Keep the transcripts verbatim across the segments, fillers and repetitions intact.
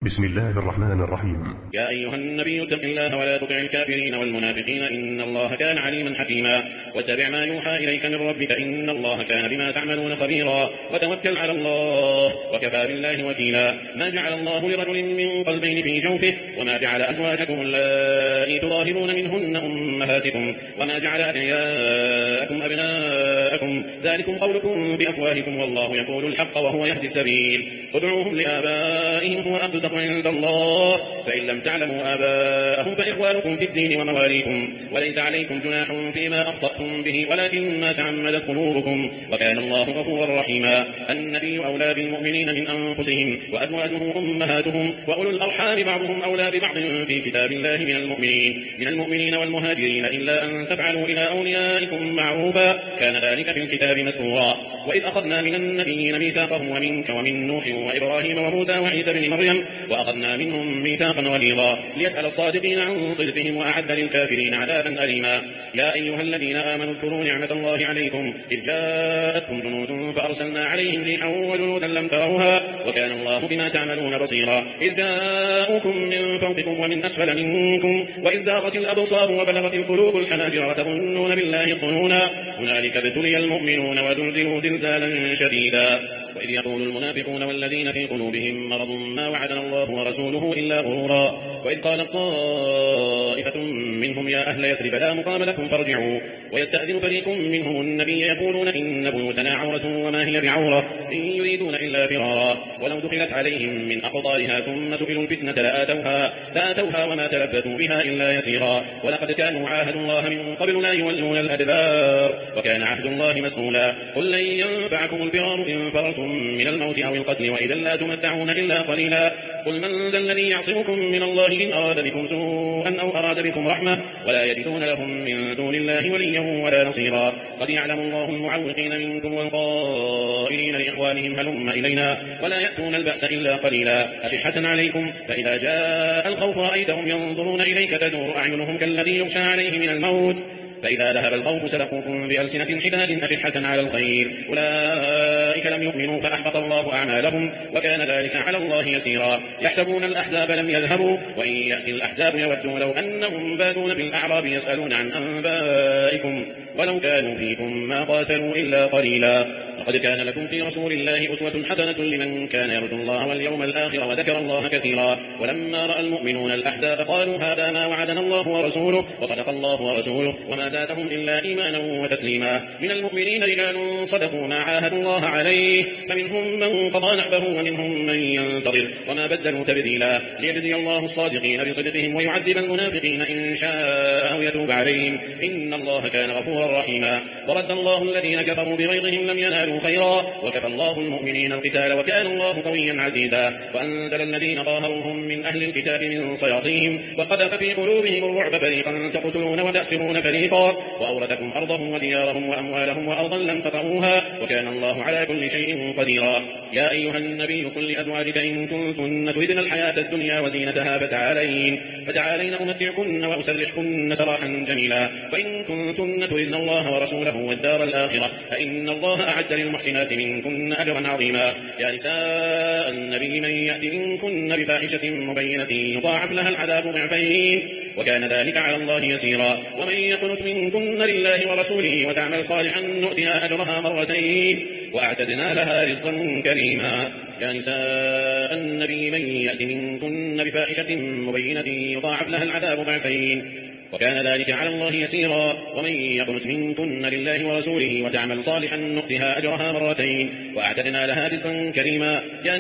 بسم الله الرحمن الرحيم. يا أيها النبي اتق الله ولا تطع الكافرين والمنافقين إن الله كان عليما حكيما. واتبع ما يوحى إليك من ربك إن الله كان بما تعملون خبيرا. وتوكل على الله وكفى بالله وكيلا. ما جعل الله لرجل من قلبين في جوفه وما جعل أزواجكم اللائي تظاهرون منهن أمهاتكم وما جعل أدعياءكم أبناءكم ذلكم قولكم بأفواهكم والله يقول الحق وهو يهدي السبيل. ادعوهم لآبائهم هو أقسط عند الله فإن لم تعلموا آباءهم فإخوانكم في الدين ومواليكم وليس عليكم جناح فيما أخطأتم به ولكن ما تعمدت قلوبكم وكان الله غفورا رحيما. النبي أولى بالمؤمنين من أنفسهم وأزواجه أمهاتهم وأولو الأرحام بعضهم أولى ببعض في كتاب الله من المؤمنين من المؤمنين والمهاجرين إلا أن تفعلوا إلى أوليائكم معروفا كان ذلك في الكتاب مسطورا. وإذ أخذنا من النبيين ميثاقهم ومنك ومن نوح وإبراهيم وموسى وعيسى بن مريم وأخذنا منهم ميثاقا غليظا ليسأل الصادقين عن صدقهم وأعد للكافرين عذابا أليما. يا أيها الذين آمنوا اذكروا نعمة الله عليكم إذ جاءتكم جنود فأرسلنا عليهم ريحا وجنودا لم تروها وكان الله بما تعملون بصيرا. إذ جاءوكم من فوقكم ومن أسفل منكم وإذ زاغت الأبصار وبلغت القلوب الحناجر وتظنون بالله الظنونا هنالك ابتلي المؤمنون وزلزلوا زلزالا شديدا. وإذ يقول المنافقون والذين في قلوبهم مرض ما وعدنا الله ورسوله إلا غرورا. وإذ قالت طائفة منهم يا أهل يثرب لا مقام لكم فارجعوا ويستأذن فريق منهم النبي يقولون إن بيوتنا عورة وما هي بعورة إن يريدون إلا فرارا. ولو دخلت عليهم من أقطارها ثم سئلوا الفتنة لآتوها, لآتوها وما تلبثوا بها إلا يسيرا. ولقد كانوا عاهدوا الله من قبل لا يولون الأدبار وكان عهد الله مسؤولا. قل لن ينفعكم الفرار إن فررتم من الموت أو القتل وإذا لا تمتعون إلا قليلا. قل من ذا الذي يعصمكم من الله إن أراد بكم سوءا أو أراد بكم رحمة ولا يجدون لهم من دون الله وليا ولا نصيرا. قد يعلم الله المعوقين منكم والقائلين لإخوانهم هلم إلينا ولا يأتون البأس إلا قليلا أشحة عليكم فإذا جاء الخوف رأيتهم ينظرون إليك تدور أعينهم كالذي يغشى عليه من الموت فإذا ذهب الخوف سلقوكم بألسنة حداد أشحة على الخير أولئك لم يؤمنوا فأحبط الله أعمالهم وكان ذلك على الله يسيرا. يحسبون الأحزاب لم يذهبوا وإن يأتي الأحزاب يودوا لو أنهم بادون في الأعراب يسألون عن أنبائكم ولو كانوا فيكم ما قاتلوا إلا قليلا. لقد كان لكم في رسول الله أسوة حسنة لمن كان يرجو الله واليوم الآخر وذكر الله كثيرا. ولما رأى المؤمنون الأحزاب قالوا هذا ما وعدنا الله ورسوله وصدق الله ورسوله وما زادهم إلا إيمانا وتسليما. من المؤمنين رجال صدقوا ما عاهدوا الله عليه فمنهم من قضى نحبه ومنهم من ينتظر وما بدلوا تبديلا. ليجزي الله الصادقين بصدقهم ويعذب المنافقين إن شاء أو يتوب عليهم إن الله كان غفورا رحيما. ورد الله الذين كفروا بغيظهم لم ينالوا خيرا وكفى الله المؤمنين القتال وكان الله قويا عزيزا. وأنزل الذين ظاهروهم من أهل الكتاب من صياصيهم وقذف في قلوبهم الرعب فريقا تقتلون وتأسرون فريقا وأورثكم أرضهم وديارهم وأموالهم وأرضا لم تطئوها وكان الله على كل شيء قديرا. يا أيها النبي قل لأزواجك إن كنتن تردن الحياة الدنيا وزينتها فتعالين فتعالين أمتعكن وأسرحكن سراحا جميلا. وإن كنتن تردن الله ورسوله والدار الآخرة فإن الله أعد للمحسنات منكن أجرا عظيما. يا نساء النبي من يأتي منكن بفاحشة مبينة يضاعف لها العذاب ضعفين وكان ذلك على الله يسيرا. ومن يقنت منكن لله ورسوله وتعمل صالحا نؤتها أجرها مرتين وأعتدنا لها رزقا كريما. يا نساء النبي من يأتي منكن بفاحشة مبينة يضاعف لها العذاب ضعفين وكان ذلك على الله يسيرا. ومن يقنت منكن لله ورسوله وتعمل صالحا نؤتها أجرها مرتين وأعتدنا لها رزقا كريما. يا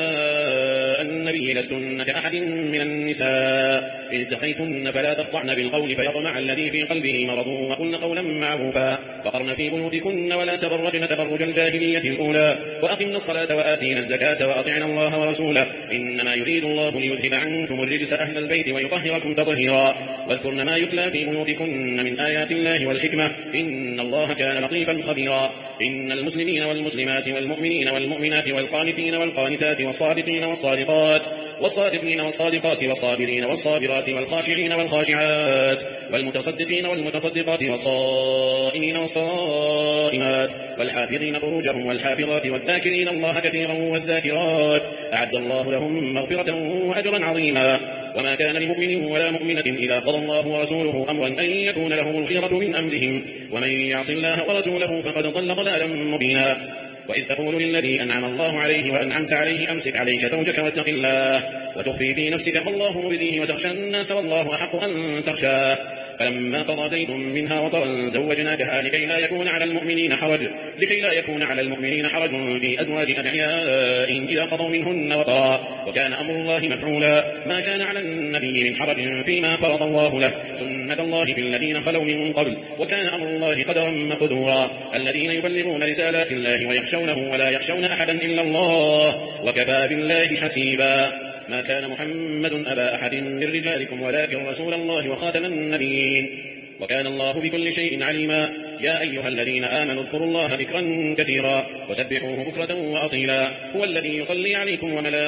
نساء النبي لستن كأحد من النساء إن اتقيتن فلا تخضعن بالقول فيطمع الذي في قلبه مرض وقلن قولا معروفا وقرن في بيوتكن ولا تبرجن تبرج الجاهلية الأولى وأقمن الصلاة وآتينا الزكاة وأطعنا الله ورسوله إنما يريد الله ليذهب عنكم الرجس أهل البيت ويطهركم تطهيرا. واذكرن ما يتلى في بيوتكن من آيات الله والحكمة إن الله كان لطيفا خبيرا. إن المسلمين والمسلمات والمؤمنين والمؤمنات والقانتين والقانتات والصادقين والصادقات والصادقين والصادقات والصابرين والصابرات والخاشعين والخاشعات والمتصدقين والمتصدقات والصائمين والصائمات والحافظين فروجهم والحافظات والذاكرين الله كثيرا والذاكرات أعد الله لهم مغفرة وأجرا عظيما. وما كان لمؤمن ولا مؤمنة إذا قضى الله ورسوله أمرا أن يكون لهم الخيرة من أمرهم ومن يعص الله ورسوله فقد ضل ضلالا مبينا. وإذ تقول للذي أنعم الله عليه وأنعمت عليه أمسك عليك زوجك واتق الله وتخفي في نفسك فالله مبديه وتخشى الناس والله أحق أن تخشاه فلما قضى زيد منها وطرا زوجناكها لكي لا يكون على المؤمنين حرج لكي لا يكون على المؤمنين حرج في أزواج أدعيائهم إذا قضوا منهن وطرا وكان أمر الله مفعولا. ما كان على النبي من حرج فيما فرض الله له سنة الله في الذين خلوا من قبل وكان أمر الله قدرا مقدورا. الذين يبلغون رسالات الله ويخشونه ولا يخشون أحدا إلا الله وكفى بالله حسيبا. ما كان محمد أبا أحد من رجالكم ولكن رسول الله وخاتم النبيين وكان الله بكل شيء عليما. يا أيها الذين آمنوا اذكروا الله ذكرا كثيرا وسبحوه بكرة وأصيلا. هو الذي يصلي عليكم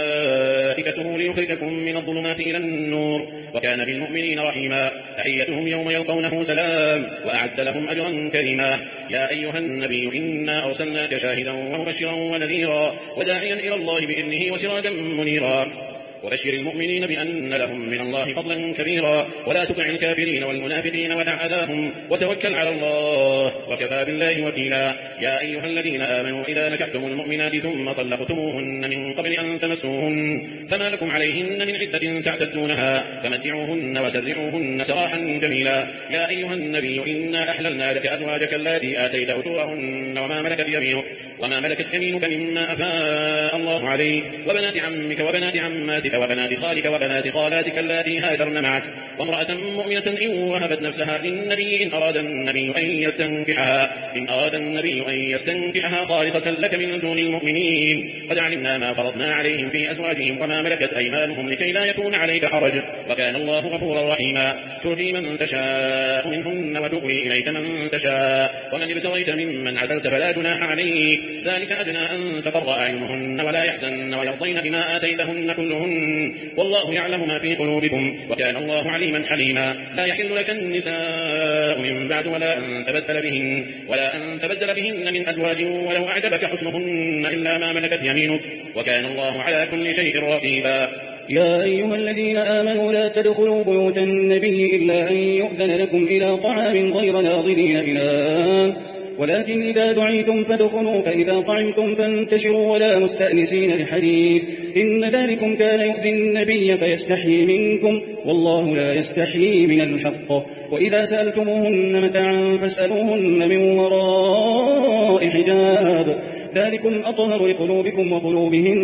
وملائكته ليخرجكم من الظلمات إلى النور وكان بالمؤمنين رحيما. تحيتهم يوم يلقونه سلام وأعد لهم أجرا كريما. يا أيها النبي إنا أرسلناك شاهدا ومبشرا ونذيرا وداعيا إلى الله بإذنه وسراجا منيرا. وبشر المؤمنين بأن لهم من الله فضلا كبيرا ولا تطع الكافرين والمنافقين ودع أذاهم وتوكل على الله وكفى بالله وكيلا. يا أيها الذين آمنوا إذا نكحتم المؤمنات ثم طلقتموهن من قبل أن تمسوهن فما لكم عليهن من عدة تعتدونها فمتعوهن وسرعوهن سراحا جميلا. يا أيها النبي إنا أحللنا لك أزواجك اللاتي آتيت أجورهن وما ملكت يمينك وما ملكت يمينك مما أفاء الله عليك وبنات عمك وبنات عماتك وبنات خالك وبنات خالاتك اللاتي هاجرن معك وامرأة مؤمنة إن وهبت نفسها للنبي إن أراد النبي أن يستنكحها إن أراد النبي أن يستنكحها خالصة لك من دون المؤمنين قد علمنا ما فرضنا عليهم في أزواجهم وما ملكت أيمانهم لكي لا يكون عليك حرج وكان الله غفورا رحيما. ترجي من تشاء منهن وتؤوي إليك من تشاء ومن ابتغيت ممن عزلت فلا جناح عليك ذلك أدنى أن تقر أعينهن ولا يحزن ويرضين بما آتيتهن كلهن والله يعلم ما في قلوبكم وكان الله عليما حليما. لا يحل لك النساء من بعد ولا أن تبدل بهن ولا أن تبدل بهن من أزواج ولو أعجبك حسنهن إلا ما ملكت يمينك وكان الله على كل شيء رقيبا. يا أيها الذين آمنوا لا تدخلوا بيوت النبي إلا أن يؤذن لكم إلى طعام غير ناظرين إناه ولكن إذا دعيتم فادخلوا فإذا طعمتم فانتشروا ولا مستأنسين لحديث إن ذلكم كان يؤذي النبي فيستحيي منكم والله لا يستحيي من الحق. وإذا سألتموهن متاعا فاسألوهن من وراء حجاب ذلكم أطهر لقلوبكم وقلوبهن.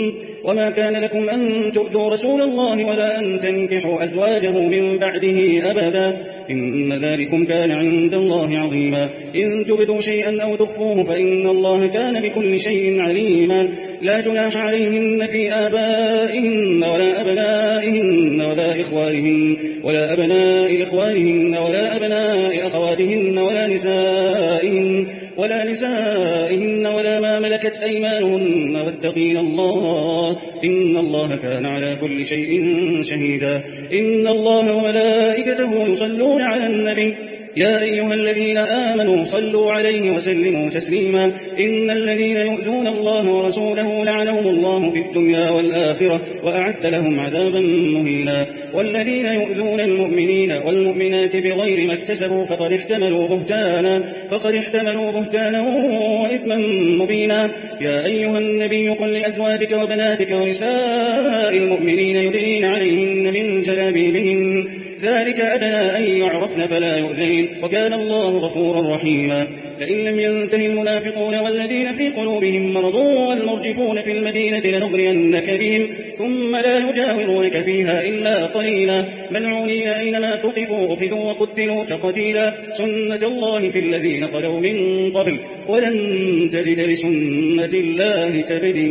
وما كان لكم أن تؤذوا رسول الله ولا أن تنكحوا أزواجه من بعده أبدا إن ذلكم كان عند الله عظيما. إن تبدوا شيئا أو تخفوه فإن الله كان بكل شيء عليما. لا جناح عليهن في آبائهن ولا أبنائهن ولا إخوانهن ولا أبناء إخوانهن ولا أبناء أخواتهن ولا نسائهن ولا نسائهن ولا ما ملكت أيمانهن واتقين الله إن الله كان على كل شيء شهيدا. إن الله وملائكته يصلون على النبي يا أيها الذين آمنوا صلوا عليه وسلموا تسليما. إن الذين يؤذون الله ورسوله لعنهم الله في الدنيا والآخرة وأعد لهم عذابا مهينا. والذين يؤذون المؤمنين والمؤمنات بغير ما اكتسبوا فقد احتملوا بهتانا فقد احتملوا بهتانا وإثما مبينا. يا أيها النبي قل لأزواجك وبناتك ونساء المؤمنين يدنين عليهن من جلابيبهن ذلك أدنى أن يعرفن فلا يؤذين وكان الله غفورا رحيما. لئن لم ينته المنافقون والذين في قلوبهم مرض والمرجفون في المدينة لنغرينك بهم ثم لا يجاورونك فيها إلا قليلا ملعونين أينما تقفوا أخذوا وقتلوا تقتيلا سنة الله في الذين خلوا من قبل ولن تجد لسنة الله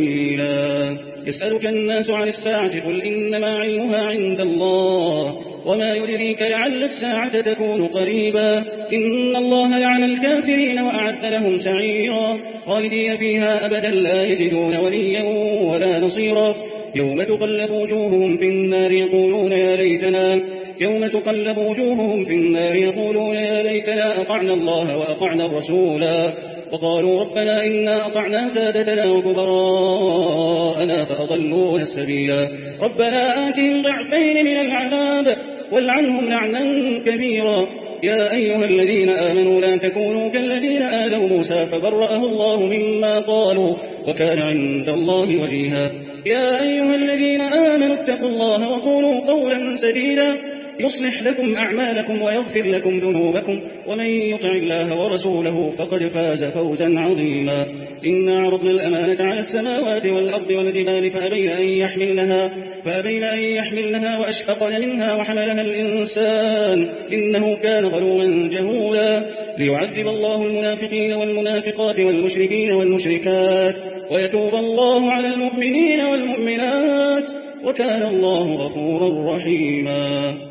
تبديلا. يسألك الناس عن الساعة قل إنما علمها عند الله وما يدريك لعل الساعة تكون قريبا. إن الله لعن الكافرين وأعد لهم سعيرا خالدين فيها أبدا لا يجدون وليا ولا نصيرا. يوم تقلب وجوههم في النار يقولون يا ليتنا يوم تقلب وجوههم في النار يقولون يا ليتنا أطعنا الله وأطعنا الرسولا وقالوا ربنا إنا أطعنا سادتنا وكبراءنا فأضلونا السبيلا ربنا آتهم ضعفين من العذاب والعنهم لعنا كبيرا يا أيها الذين آمنوا لا تكونوا كالذين آذوا موسى فبرأه الله مما قالوا وكان عند الله وجيها يا أيها الذين آمنوا اتقوا الله وقولوا قولا سديدا يصلح لكم أعمالكم ويغفر لكم ذنوبكم ومن يطع الله ورسوله فقد فاز فوزا عظيما إنا عرضنا الأمانة على السماوات والأرض والجبال فأبين أن يحملنها, فأبين أن يحملنها وأشفقن منها وحملها الإنسان إنه كان ظلوما جهولا ليعذب الله المنافقين والمنافقات والمشركين والمشركات ويتوب الله على المؤمنين والمؤمنات وكان الله غفورا رحيما.